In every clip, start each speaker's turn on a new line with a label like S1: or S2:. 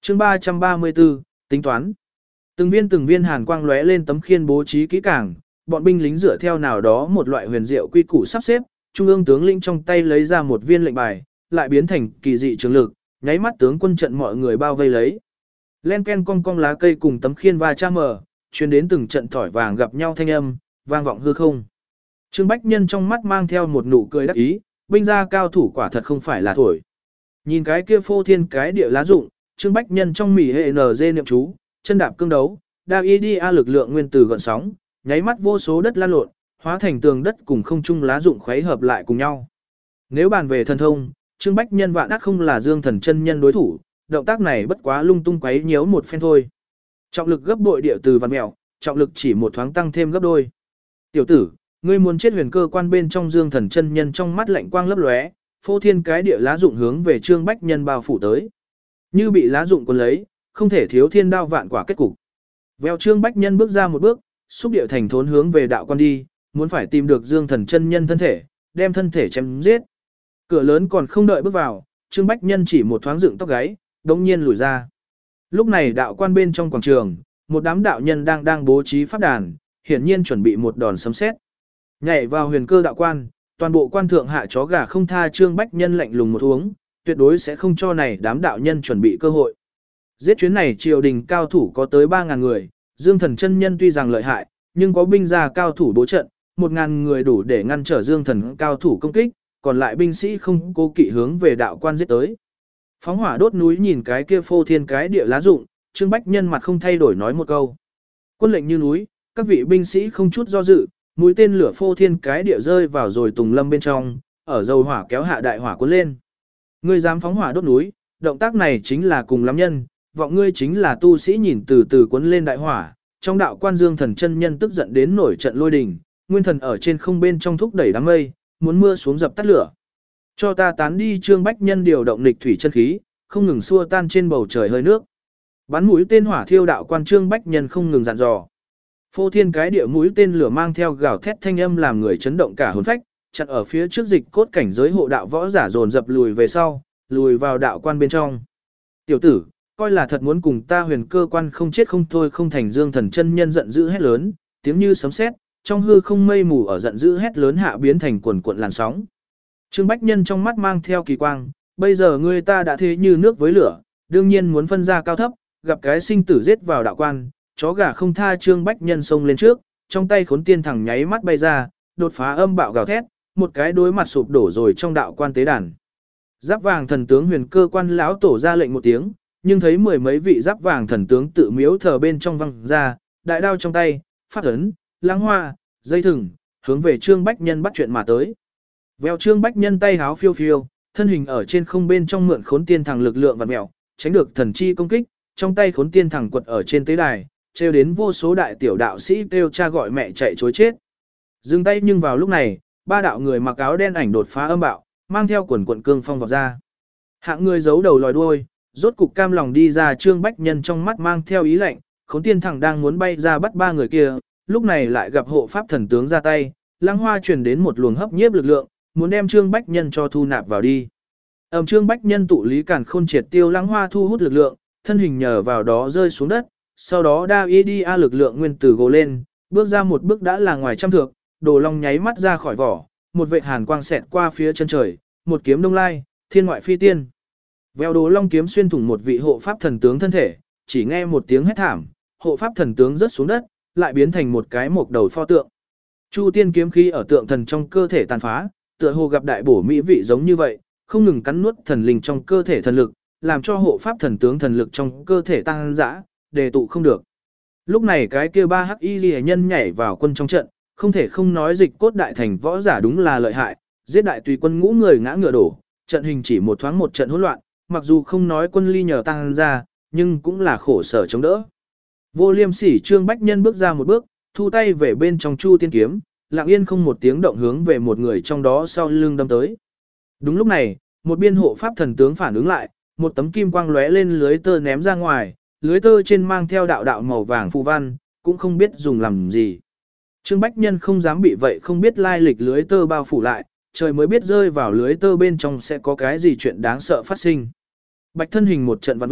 S1: Chương 334, tính toán. Từng viên hàn quang lóe lên tấm khiên bố trí kỹ càng, bọn binh lính dựa theo nào đó một loại huyền diệu quy củ sắp xếp, trung ương tướng lĩnh trong tay lấy ra một viên lệnh bài, lại biến thành kỳ dị trường lực, nháy mắt tướng quân trận mọi người bao vây lấy. Len ken cong cong lá cây cùng tấm khiên va chạm mở, truyền đến từng trận thỏi vàng gặp nhau thanh âm, vang vọng hư không. Trương Bách Nhân trong mắt mang theo một nụ cười đắc ý, binh gia cao thủ quả thật không phải là thổi. Nhìn cái kia phô thiên cái địa lá dụng, Trương Bách Nhân trong mỉ hệ NG niệm chú, chân đạp cương đấu, đao y đi a lực lượng nguyên tử gợn sóng, nháy mắt vô số đất lan lộn, hóa thành tường đất cùng không trung lá dụng khuấy hợp lại cùng nhau. Nếu bàn về thần thông, Trương Bách Nhân vạn ác không là Dương Thần chân nhân đối thủ, động tác này bất quá lung tung quấy nhiễu một phen thôi. Trọng lực gấp bội địa từ văn mèo, trọng lực chỉ một thoáng tăng thêm gấp đôi. Tiểu tử, ngươi muốn chết huyền cơ quan bên trong Dương Thần chân nhân trong mắt lạnh quang lấp lóe, phô thiên cái địa lá dụng hướng về Trương Bách Nhân bao phủ tới. Như bị lá dụng cuốn lấy, không thể thiếu thiên đao vạn quả kết cục. Vèo Trương Bách Nhân bước ra một bước, xúc điệu thành thốn hướng về đạo quan đi, muốn phải tìm được Dương Thần chân nhân thân thể, đem thân thể chém giết. Cửa lớn còn không đợi bước vào, Trương Bách Nhân chỉ một thoáng dựng tóc gáy, đống nhiên lùi ra. Lúc này đạo quan bên trong quảng trường, một đám đạo nhân đang bố trí pháp đàn, hiển nhiên chuẩn bị một đòn sấm sét. Nhảy vào huyền cơ đạo quan, toàn bộ quan thượng hạ chó gà không tha Trương Bách Nhân lạnh lùng một uống, tuyệt đối sẽ không cho này đám đạo nhân chuẩn bị cơ hội. Giết chuyến này triều đình cao thủ có tới 3.000 người, Dương Thần chân nhân tuy rằng lợi hại, nhưng có binh gia cao thủ bố trận, 1.000 người đủ để ngăn trở Dương Thần cao thủ công kích, còn lại binh sĩ không cố kỵ hướng về đạo quan giết tới. Phóng hỏa đốt núi nhìn cái kia phô thiên cái địa lá dụng, Trương Bách Nhân mặt không thay đổi nói một câu. Quân lệnh như núi, các vị binh sĩ không chút do dự, mũi tên lửa phô thiên cái địa rơi vào rồi tùng lâm bên trong, ở dầu hỏa kéo hạ đại hỏa cuốn lên. Ngươi dám phóng hỏa đốt núi, động tác này chính là cùng lắm nhân, vọng ngươi chính là tu sĩ nhìn từ từ cuốn lên đại hỏa. Trong đạo quan Dương Thần chân nhân tức giận đến nổi trận lôi đình, nguyên thần ở trên không bên trong thúc đẩy đám mây, muốn mưa xuống dập tắt lửa. Cho ta tán đi. Trương Bách Nhân điều động nghịch thủy chân khí, không ngừng xua tan trên bầu trời hơi nước. Bắn mũi tên hỏa thiêu đạo quan, Trương Bách Nhân không ngừng dặn dò. Phô thiên cái địa mũi tên lửa mang theo gào thét thanh âm làm người chấn động cả hồn phách, chặn ở phía trước dịch cốt cảnh giới hộ đạo võ giả dồn dập lùi về sau, lùi vào đạo quan bên trong. Tiểu tử, coi là thật muốn cùng ta huyền cơ quan không chết không thôi không thành. Dương Thần chân nhân giận dữ hét lớn, tiếng như sấm sét, trong hư không mây mù ở giận dữ hét lớn hạ biến thành quần cuộn làn sóng. Trương Bách Nhân trong mắt mang theo kỳ quang, bây giờ người ta đã thế như nước với lửa, đương nhiên muốn phân ra cao thấp, gặp cái sinh tử giết vào đạo quan, chó gà không tha. Trương Bách Nhân xông lên trước, trong tay khốn tiên thẳng nháy mắt bay ra, đột phá âm bạo gào thét, một cái đối mặt sụp đổ rồi trong đạo quan tế đàn. Giáp vàng thần tướng huyền cơ quan lão tổ ra lệnh một tiếng, nhưng thấy mười mấy vị giáp vàng thần tướng tự miếu thờ bên trong văng ra, đại đao trong tay, phát ấn, lãng hoa, dây thừng, hướng về Trương Bách Nhân bắt chuyện mà tới. Vèo Trương Bách Nhân tay háo phiêu phiêu, thân hình ở trên không bên trong mượn khốn tiên thẳng lực lượng vặn mèo, tránh được thần chi công kích, trong tay khốn tiên thẳng quật ở trên tế đài, trêu đến vô số đại tiểu đạo sĩ kêu cha gọi mẹ chạy trối chết. Dừng tay, nhưng vào lúc này, ba đạo người mặc áo đen ảnh đột phá âm bạo, mang theo quần quận cương phong vọt ra. Hạng người giấu đầu lòi đuôi, rốt cục cam lòng đi ra. Trương Bách Nhân trong mắt mang theo ý lạnh, khốn tiên thẳng đang muốn bay ra bắt ba người kia, lúc này lại gặp hộ pháp thần tướng ra tay, lãng hoa truyền đến một luồng hấp nhiếp lực lượng, muốn đem Trương Bách Nhân cho thu nạp vào đi. Trương Bách Nhân tụ lý cản khôn triệt tiêu lãng hoa thu hút lực lượng, thân hình nhờ vào đó rơi xuống đất, sau đó đa y đi a lực lượng nguyên tử gồ lên, bước ra một bước đã là ngoài trăm thước, đồ long nháy mắt ra khỏi vỏ, một vệt hàn quang xẹt qua phía chân trời, một kiếm đông lai, thiên ngoại phi tiên. Vèo đồ long kiếm xuyên thủng một vị hộ pháp thần tướng thân thể, chỉ nghe một tiếng hét thảm, hộ pháp thần tướng rớt xuống đất, lại biến thành một cái mộc đầu pho tượng. Chu tiên kiếm khí ở tượng thần trong cơ thể tàn phá, tựa hồ gặp đại bổ mỹ vị giống như vậy, không ngừng cắn nuốt thần linh trong cơ thể thần lực, làm cho hộ pháp thần tướng thần lực trong cơ thể tăng dã, đề tụ không được. Lúc này cái kia ba hắc y liễu nhân nhảy vào quân trong trận, không thể không nói dịch cốt đại thành võ giả đúng là lợi hại, giết đại tùy quân ngũ người ngã ngựa đổ, trận hình chỉ một thoáng một trận hỗn loạn, mặc dù không nói quân ly nhờ tăng ra, nhưng cũng là khổ sở chống đỡ. Vô Liêm Sỉ Trương Bách Nhân bước ra một bước, thu tay về bên trong chu tiên kiếm, lặng yên không một tiếng động hướng về một người trong đó sau lưng đâm tới. Đúng lúc này, một biên hộ pháp thần tướng phản ứng lại, một tấm kim quang lóe lên lưới tơ ném ra ngoài, lưới tơ trên mang theo đạo đạo màu vàng phù văn, cũng không biết dùng làm gì. Trương Bách Nhân không dám bị vậy không biết lai lịch lưới tơ bao phủ lại, trời mới biết rơi vào lưới tơ bên trong sẽ có cái gì chuyện đáng sợ phát sinh. Bạch thân hình một trận vặn mèo,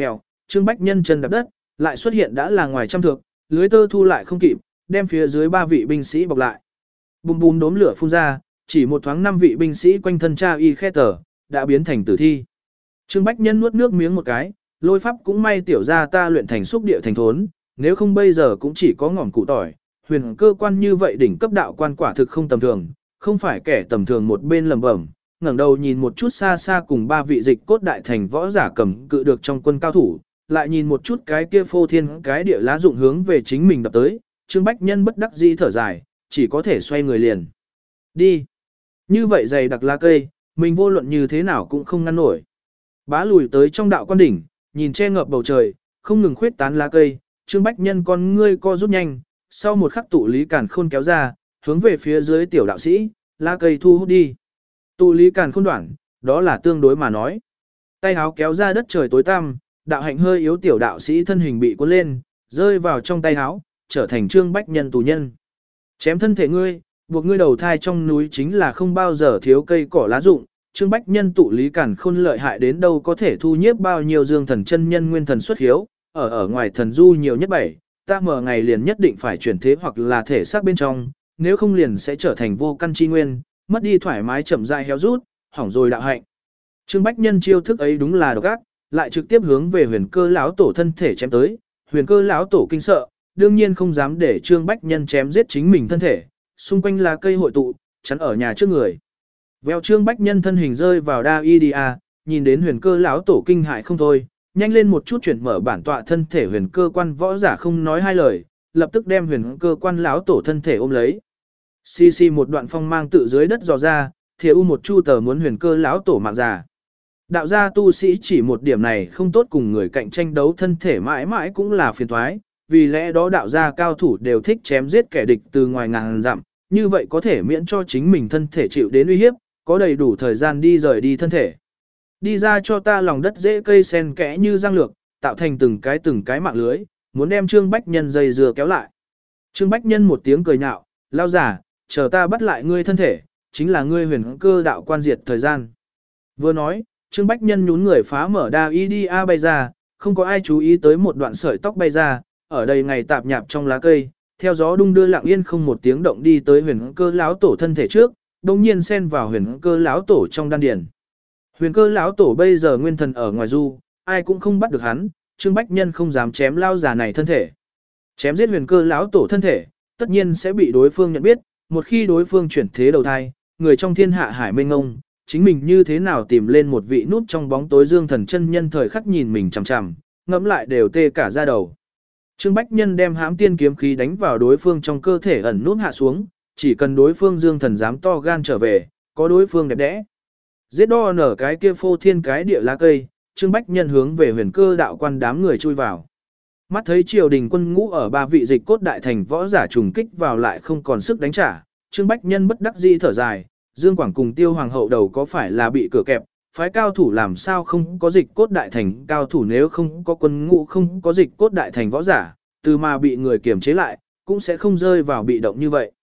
S1: Trương Bách Nhân chân đạp đất, lại xuất hiện đã là ngoài trăm thước, lưới tơ thu lại không kịp, đem phía dưới 3 vị binh sĩ bọc lại. Bùm bùm đốm lửa phun ra, chỉ một thoáng 5 vị binh sĩ quanh thân cha y khe tở, đã biến thành tử thi. Trương Bách Nhân nuốt nước miếng một cái, lôi pháp cũng may tiểu ra ta luyện thành xúc địa thành thốn, nếu không bây giờ cũng chỉ có ngỏm cụ tỏi. Huyền cơ quan như vậy đỉnh cấp đạo quan quả thực không tầm thường, không phải kẻ tầm thường một bên lầm bẩm, ngẩng đầu nhìn một chút xa xa cùng 3 vị dịch cốt đại thành võ giả cầm cự được trong quân cao thủ, lại nhìn một chút cái kia phô thiên cái địa lá dụng hướng về chính mình đập tới, Trương Bách Nhân bất đắc dĩ thở dài, chỉ có thể xoay người liền. Đi. Như vậy dày đặc lá cây, mình vô luận như thế nào cũng không ngăn nổi. Bá lùi tới trong đạo quan đỉnh, nhìn che ngợp bầu trời, không ngừng khuyết tán lá cây, Trương Bách Nhân con ngươi co rút nhanh, sau một khắc tụ lý càn khôn kéo ra, hướng về phía dưới tiểu đạo sĩ, lá cây thu hút đi. Tụ lý càn khôn đoạn, đó là tương đối mà nói. Tay háo kéo ra đất trời tối tăm, đạo hạnh hơi yếu tiểu đạo sĩ thân hình bị cuốn lên, rơi vào trong tay háo, trở thành Trương Bách Nhân tù nhân. Chém thân thể ngươi, buộc ngươi đầu thai trong núi chính là không bao giờ thiếu cây cỏ lá rụng. Trương Bách Nhân tụ lý càn khôn lợi hại đến đâu có thể thu nhiếp bao nhiêu dương thần chân nhân nguyên thần xuất hiếu, ở ngoài thần du nhiều nhất 7, ta mở ngày liền nhất định phải chuyển thế hoặc là thể xác bên trong, nếu không liền sẽ trở thành vô căn chi nguyên, mất đi thoải mái chậm rãi héo rút, hỏng rồi đạo hạnh. Trương Bách Nhân chiêu thức ấy đúng là độc ác, lại trực tiếp hướng về Huyền Cơ lão tổ thân thể chém tới, Huyền Cơ lão tổ kinh sợ, đương nhiên không dám để Trương Bách Nhân chém giết chính mình thân thể, xung quanh là cây hội tụ, chắn ở nhà trước người. Vèo Trương Bách Nhân thân hình rơi vào đa y đi a, nhìn đến Huyền Cơ lão tổ kinh hại không thôi, nhanh lên một chút chuyển mở bản tọa thân thể Huyền Cơ quan võ giả không nói hai lời, lập tức đem Huyền Cơ quan lão tổ thân thể ôm lấy. Xì xì một đoạn phong mang tự dưới đất dò ra, Thiệu U một chu tờ muốn Huyền Cơ lão tổ mạng già. Đạo gia tu sĩ chỉ một điểm này không tốt cùng người cạnh tranh đấu thân thể mãi mãi cũng là phiền toái, vì lẽ đó đạo gia cao thủ đều thích chém giết kẻ địch từ ngoài ngàn dặm, như vậy có thể miễn cho chính mình thân thể chịu đến uy hiếp, có đầy đủ thời gian đi rời đi thân thể. Đi ra cho ta lòng đất dễ cây sen kẽ như răng lược, tạo thành từng cái mạng lưới, muốn đem Trương Bách Nhân dây dừa kéo lại. Trương Bách Nhân một tiếng cười nhạo, lao giả, chờ ta bắt lại ngươi thân thể, chính là ngươi Huyền Cơ đạo quan diệt thời gian. Vừa nói, Trương Bách Nhân nhún người phá mở đa y đi a bay ra, không có ai chú ý tới một đoạn sợi tóc bay ra, ở đây ngày tạp nhạp trong lá cây, theo gió đung đưa lặng yên không một tiếng động đi tới Huyền Cơ lão tổ thân thể trước, đồng nhiên xen vào Huyền Cơ lão tổ trong đan điền. Huyền Cơ lão tổ bây giờ nguyên thần ở ngoài du, ai cũng không bắt được hắn, Trương Bách Nhân không dám chém lao già này thân thể. Chém giết Huyền Cơ lão tổ thân thể, tất nhiên sẽ bị đối phương nhận biết, một khi đối phương chuyển thế đầu thai, người trong thiên hạ hải mênh ngông, chính mình như thế nào tìm lên một vị nút trong bóng tối dương thần chân nhân thời khắc nhìn mình chằm chằm, ngẫm lại đều tê cả da đầu. Trương Bách Nhân đem hãm tiên kiếm khí đánh vào đối phương trong cơ thể ẩn nút hạ xuống, chỉ cần đối phương dương thần dám to gan trở về, có đối phương đẹp đẽ. Giết đo nở cái kia phô thiên cái địa lá cây, Trương Bách Nhân hướng về Huyền Cơ đạo quan đám người chui vào. Mắt thấy triều đình quân ngũ ở 3 vị dịch cốt đại thành võ giả trùng kích vào lại không còn sức đánh trả, Trương Bách Nhân bất đắc dĩ thở dài, Dương Quảng cùng Tiêu Hoàng hậu đầu có phải là bị cửa kẹp, phái cao thủ làm sao không có dịch cốt đại thành cao thủ nếu không có quân ngũ không có dịch cốt đại thành võ giả, từ mà bị người kiềm chế lại, cũng sẽ không rơi vào bị động như vậy.